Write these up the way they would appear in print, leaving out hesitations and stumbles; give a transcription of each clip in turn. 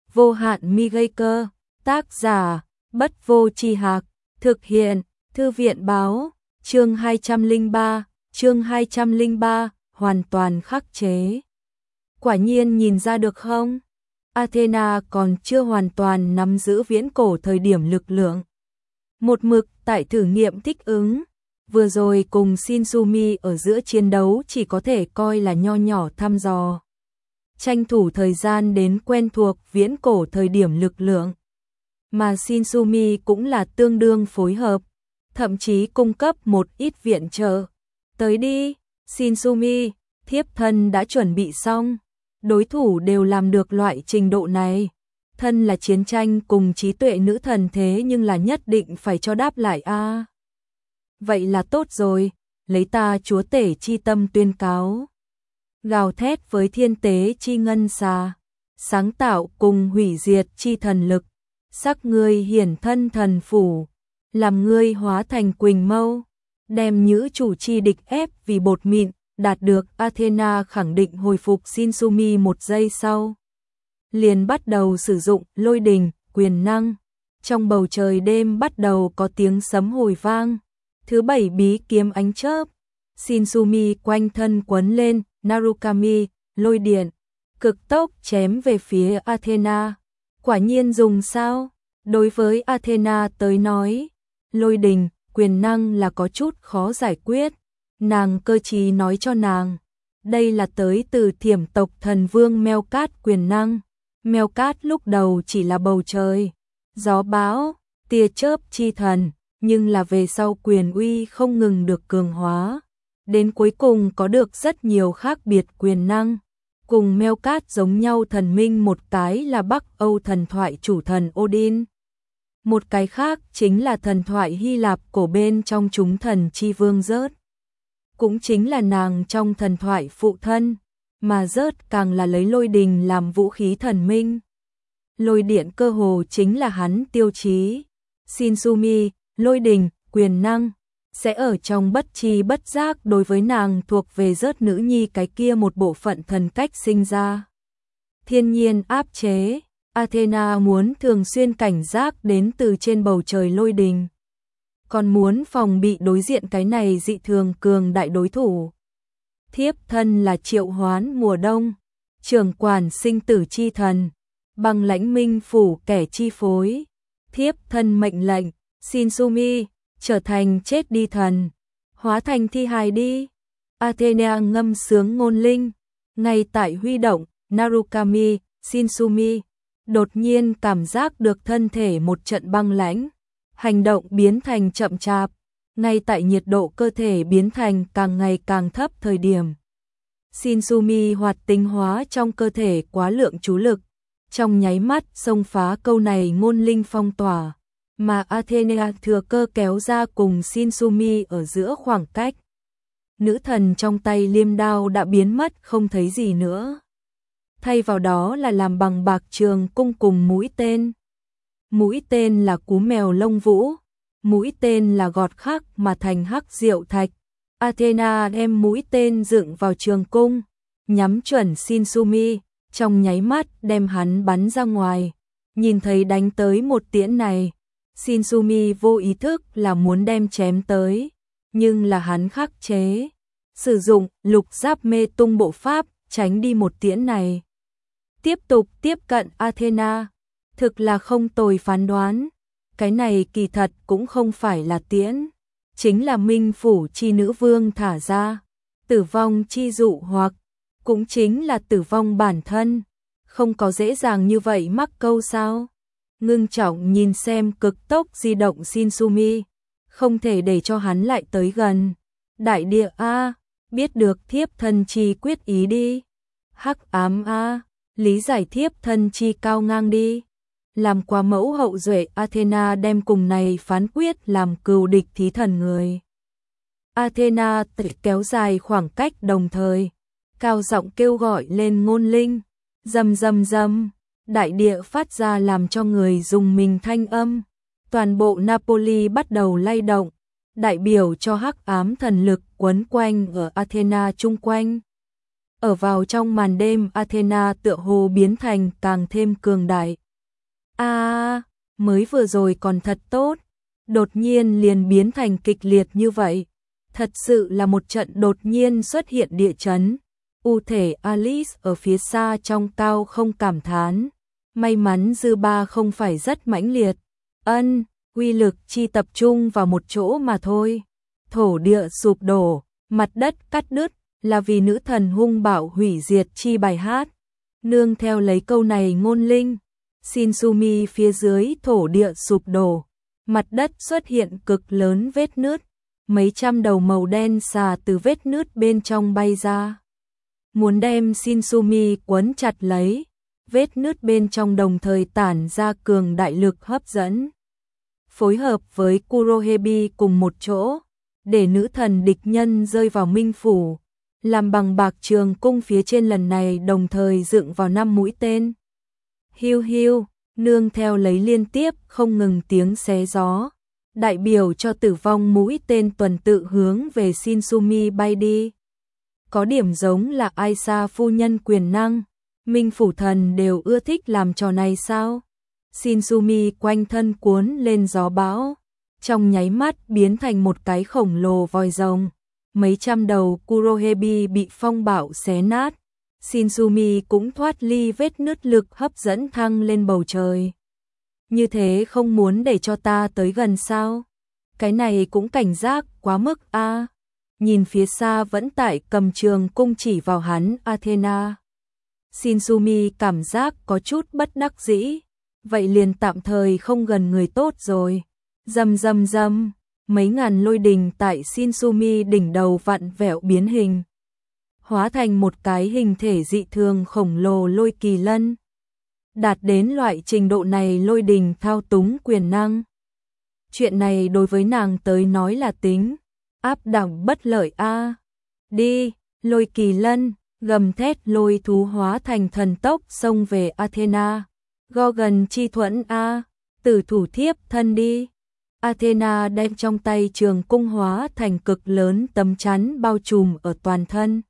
vô hạn mi gây cơ, tác giả, Bất Vô Tri Hạc, thực hiện, Thư viện báo, chương 203, hoàn toàn khắc chế. Quả nhiên nhìn ra được không? Athena còn chưa hoàn toàn nắm giữ viễn cổ thời điểm lực lượng. Một mực tại thử nghiệm thích ứng, vừa rồi cùng Shinsumi ở giữa chiến đấu chỉ có thể coi là nho nhỏ thăm dò. Tranh thủ thời gian đến quen thuộc viễn cổ thời điểm lực lượng. Mà Shinsumi cũng là tương đương phối hợp, thậm chí cung cấp một ít viện trợ. Tới đi, Shinsumi, thiếp thân đã chuẩn bị xong. Đối thủ đều làm được loại trình độ này. Thân là chiến tranh cùng trí tuệ nữ thần thế nhưng là nhất định phải cho đáp lại a. Vậy là tốt rồi, lấy ta chúa tể chi tâm tuyên cáo. Gào thét với thiên tế chi ngân xà, sáng tạo cùng hủy diệt chi thần lực, sắc ngươi hiển thân thần phủ, làm ngươi hóa thành quỳnh mâu, đem nhữ chủ chi địch ép vì bột mịn, đạt được. Athena khẳng định hồi phục Shinsumi một giây sau. Liền bắt đầu sử dụng lôi đình, quyền năng. Trong bầu trời đêm bắt đầu có tiếng sấm hồi vang. Thứ 7 bí kiếm ánh chớp. Shinsumi quanh thân quấn lên, Narukami, lôi điện, cực tốc chém về phía Athena. Quả nhiên dùng sao? Đối với Athena tới nói, lôi đình, quyền năng là có chút khó giải quyết. Nàng cơ trí nói cho nàng, đây là tới từ Thiểm tộc thần vương Meo Cát quyền năng. Meo Cát lúc đầu chỉ là bầu trời, gió bão, tia chớp chi thần, nhưng là về sau quyền uy không ngừng được cường hóa, đến cuối cùng có được rất nhiều khác biệt quyền năng. Cùng Meo Cát giống nhau thần minh, một cái là Bắc Âu thần thoại chủ thần Odin, một cái khác chính là thần thoại Hy Lạp cổ bên trong chúng thần chi vương Zeus, cũng chính là nàng trong thần thoại phụ thân, mà Zeus càng là lấy lôi đình làm vũ khí thần minh. Lôi điện cơ hồ chính là hắn tiêu chí. Shinsumi, lôi đình, quyền năng, sẽ ở trong bất tri bất giác đối với nàng thuộc về Zeus nữ nhi cái kia một bộ phận thần cách sinh ra. Thiên nhiên áp chế, Athena muốn thường xuyên cảnh giác đến từ trên bầu trời lôi đình. Còn muốn phòng bị đối diện cái này dị thường cường đại đối thủ. Thiếp thân là triệu hoán mùa đông, trưởng quản sinh tử chi thần, băng lãnh minh phủ kẻ chi phối. Thiếp thân mệnh lệnh, Shinsumi, trở thành chết đi thần, hóa thành thi hài đi. Athena ngâm sướng ngôn linh, ngay tại huy động, Narukami, Shinsumi, đột nhiên cảm giác được thân thể một trận băng lãnh. Hành động biến thành chậm chạp, ngay tại nhiệt độ cơ thể biến thành càng ngày càng thấp thời điểm. Shinsumi hoạt tinh hóa trong cơ thể quá lượng chú lực, trong nháy mắt xông phá câu này ngôn linh phong tỏa, mà Athena thừa cơ kéo ra cùng Shinsumi ở giữa khoảng cách. Nữ thần trong tay liêm đao đã biến mất không thấy gì nữa. Thay vào đó là làm bằng bạc trường cung cùng mũi tên. Mũi tên là cú mèo lông vũ, mũi tên là gọt khắc mà thành hắc diệu thạch. Athena đem mũi tên dựng vào trường cung, nhắm chuẩn Shinsumi, trong nháy mắt đem hắn bắn ra ngoài. Nhìn thấy đánh tới một tiễn này, Shinsumi vô ý thức là muốn đem chém tới, nhưng là hắn khắc chế, sử dụng lục giáp mê tung bộ pháp tránh đi một tiễn này. Tiếp tục tiếp cận Athena. Thực là không tồi phán đoán, cái này kỳ thật cũng không phải là tiễn, chính là minh phủ chi nữ vương thả ra, tử vong chi dụ hoặc, cũng chính là tử vong bản thân, không có dễ dàng như vậy mắc câu sao. Ngưng trọng nhìn xem cực tốc di động Shinsumi, không thể để cho hắn lại tới gần. Đại địa A, biết được thiếp thân chi quyết ý đi. Hắc ám A, lý giải thiếp thân chi cao ngang đi. Làm quá mẫu hậu duệ, Athena đem cùng này phán quyết làm cừu địch thí thần người. Athena tự kéo dài khoảng cách đồng thời, cao giọng kêu gọi lên ngôn linh, rầm rầm rầm, đại địa phát ra làm cho người dùng mình thanh âm. Toàn bộ Napoli bắt đầu lay động, đại biểu cho hắc ám thần lực quấn quanh ở Athena chung quanh. ở vào trong màn đêm Athena tựa hồ biến thành càng thêm cường đại. Mới vừa rồi còn thật tốt, đột nhiên liền biến thành kịch liệt như vậy. Thật sự là một trận đột nhiên xuất hiện địa chấn. U thể Alice ở phía xa trong cao không cảm thán. May mắn dư ba không phải rất mãnh liệt. Uy lực chi tập trung vào một chỗ mà thôi. Thổ địa sụp đổ, mặt đất cắt đứt, là vì nữ thần hung bạo hủy diệt chi bài hát. Nương theo lấy câu này ngôn linh, Shinsumi phía dưới thổ địa sụp đổ, mặt đất xuất hiện cực lớn vết nứt, mấy trăm đầu màu đen xà từ vết nứt bên trong bay ra. Muốn đem Shinsumi quấn chặt lấy, vết nứt bên trong đồng thời tản ra cường đại lực hấp dẫn. Phối hợp với Kurohebi cùng một chỗ, để nữ thần địch nhân rơi vào minh phủ, làm bằng bạc trường cung phía trên lần này đồng thời dựng vào 5 mũi tên. Hiu hiu, nương theo lấy liên tiếp không ngừng tiếng xé gió, đại biểu cho tử vong mũi tên tuần tự hướng về Shinsumi bay đi. Có điểm giống là Aisa phu nhân quyền năng, minh phủ thần đều ưa thích làm trò này sao? Shinsumi quanh thân cuốn lên gió bão, trong nháy mắt biến thành một cái khổng lồ voi rồng. Mấy trăm đầu Kurohebi bị phong bạo xé nát, Shinsumi cũng thoát ly vết nứt lực hấp dẫn thăng lên bầu trời. Như thế không muốn để cho ta tới gần sao? Cái này cũng cảnh giác quá mức a. Nhìn phía xa vẫn tại cầm trường cung chỉ vào hắn Athena. Shinsumi cảm giác có chút bất đắc dĩ, vậy liền tạm thời không gần người tốt rồi. Rầm rầm rầm, mấy ngàn lôi đình tại Shinsumi đỉnh đầu vặn vẹo biến hình, hóa thành một cái hình thể dị thường khổng lồ lôi kỳ lân. Đạt đến loại trình độ này lôi đình thao túng quyền năng. Chuyện này đối với nàng tới nói là tính áp đẳng bất lợi a. Đi, lôi kỳ lân, gầm thét lôi thú hóa thành thần tốc xông về Athena. Gorgon chi thuẫn a, tử thủ thiếp thân đi. Athena đem trong tay trường cung hóa thành cực lớn tấm chắn bao trùm ở toàn thân.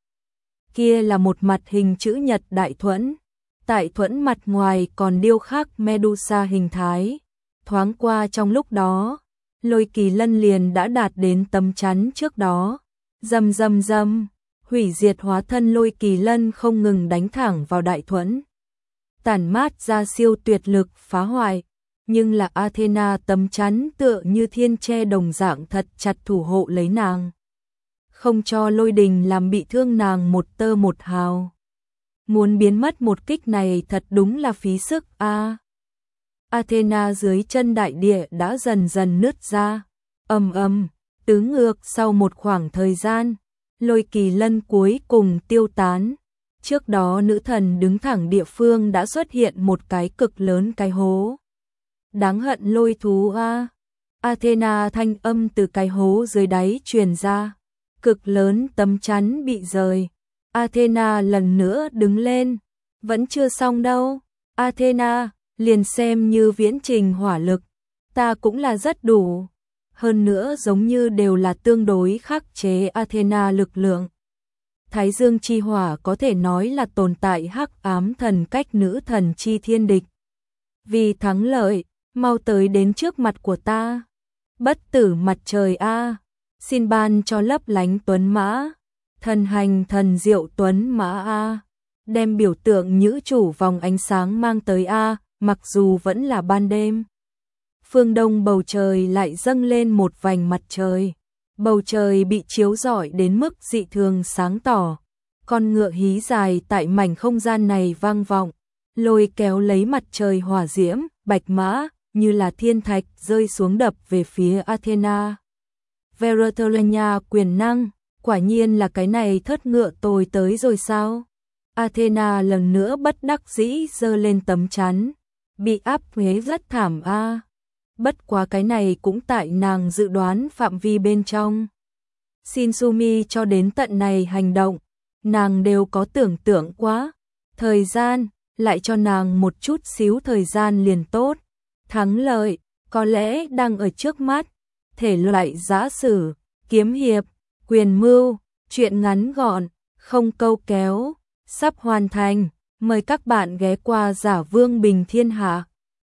Kia là một mặt hình chữ nhật đại thuẫn. Tại thuẫn mặt ngoài còn điêu khắc Medusa hình thái. Thoáng qua trong lúc đó, lôi kỳ lân liền đã đạt đến tấm chắn trước đó. Rầm rầm rầm, hủy diệt hóa thân lôi kỳ lân không ngừng đánh thẳng vào đại thuẫn, tản mát ra siêu tuyệt lực phá hoại. Nhưng là Athena tấm chắn tựa như thiên tre đồng dạng thật chặt thủ hộ lấy nàng, không cho lôi đình làm bị thương nàng một tơ một hào. Muốn biến mất một kích này thật đúng là phí sức a. Athena dưới chân đại địa đã dần dần nứt ra, tứ ngược sau một khoảng thời gian, lôi kỳ lân cuối cùng tiêu tán. Trước đó nữ thần đứng thẳng địa phương đã xuất hiện một cái cực lớn cái hố. Đáng hận lôi thú a. Athena thanh âm từ cái hố dưới đáy truyền ra. Cực lớn tấm chắn bị rời. Athena lần nữa đứng lên. Vẫn chưa xong đâu. Athena, liền xem như viễn trình hỏa lực, ta cũng là rất đủ. Hơn nữa giống như đều là tương đối khắc chế Athena lực lượng. Thái Dương chi hỏa có thể nói là tồn tại hắc ám thần cách nữ thần chi thiên địch. Vì thắng lợi, mau tới đến trước mặt của ta. Bất tử mặt trời a, xin ban cho lấp lánh tuấn mã. Thần hành thần diệu tuấn mã a, đem biểu tượng nhữ chủ vòng ánh sáng mang tới a, mặc dù vẫn là ban đêm. Phương đông bầu trời lại dâng lên một vành mặt trời. Bầu trời bị chiếu rọi đến mức dị thường sáng tỏ. Con ngựa hí dài tại mảnh không gian này vang vọng, lôi kéo lấy mặt trời hỏa diễm, bạch mã, như là thiên thạch rơi xuống đập về phía Athena. Verotelania quyền năng, quả nhiên là cái này thất ngựa tồi tới rồi sao? Athena lần nữa bất đắc dĩ giơ lên tấm chắn, bị áp huế rất thảm a. Bất quá cái này cũng tại nàng dự đoán phạm vi bên trong. Shinsumi cho đến tận này hành động, nàng đều có tưởng tượng quá. Thời gian, lại cho nàng một chút xíu thời gian liền tốt. Thắng lợi, có lẽ đang ở trước mắt. Thể loại giã sử, kiếm hiệp, quyền mưu, chuyện ngắn gọn, không câu kéo. sắp hoàn thành. Mời các bạn ghé qua Giả Vương Bình Thiên Hạ.